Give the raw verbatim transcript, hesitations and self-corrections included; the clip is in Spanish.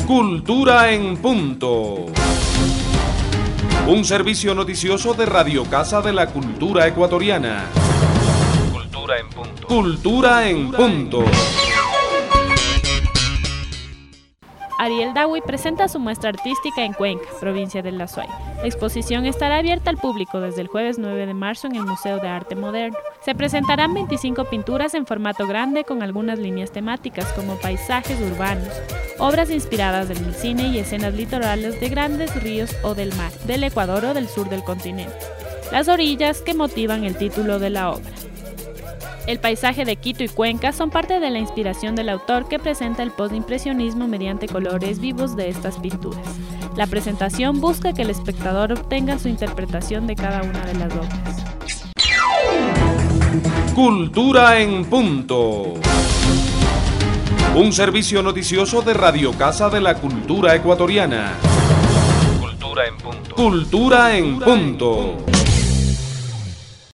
Cultura en Punto. Un servicio noticioso de Radio Casa de la Cultura Ecuatoriana. Cultura en Punto. Cultura en Punto. Ariel Dawi presenta su muestra artística en Cuenca, provincia del Azuay. La exposición estará abierta al público desde el jueves nueve de marzo en el Museo de Arte Moderno. Se presentarán veinticinco pinturas en formato grande con algunas líneas temáticas como paisajes urbanos, obras inspiradas en el cine y escenas litorales de grandes ríos o del mar, del Ecuador o del sur del continente. Las orillas que motivan el título de la obra. El paisaje de Quito y Cuenca son parte de la inspiración del autor, que presenta el postimpresionismo mediante colores vivos de estas pinturas. La presentación busca que el espectador obtenga su interpretación de cada una de las obras. Cultura en Punto. Un servicio noticioso de Radio Casa de la Cultura Ecuatoriana. Cultura en Punto. Cultura en Punto.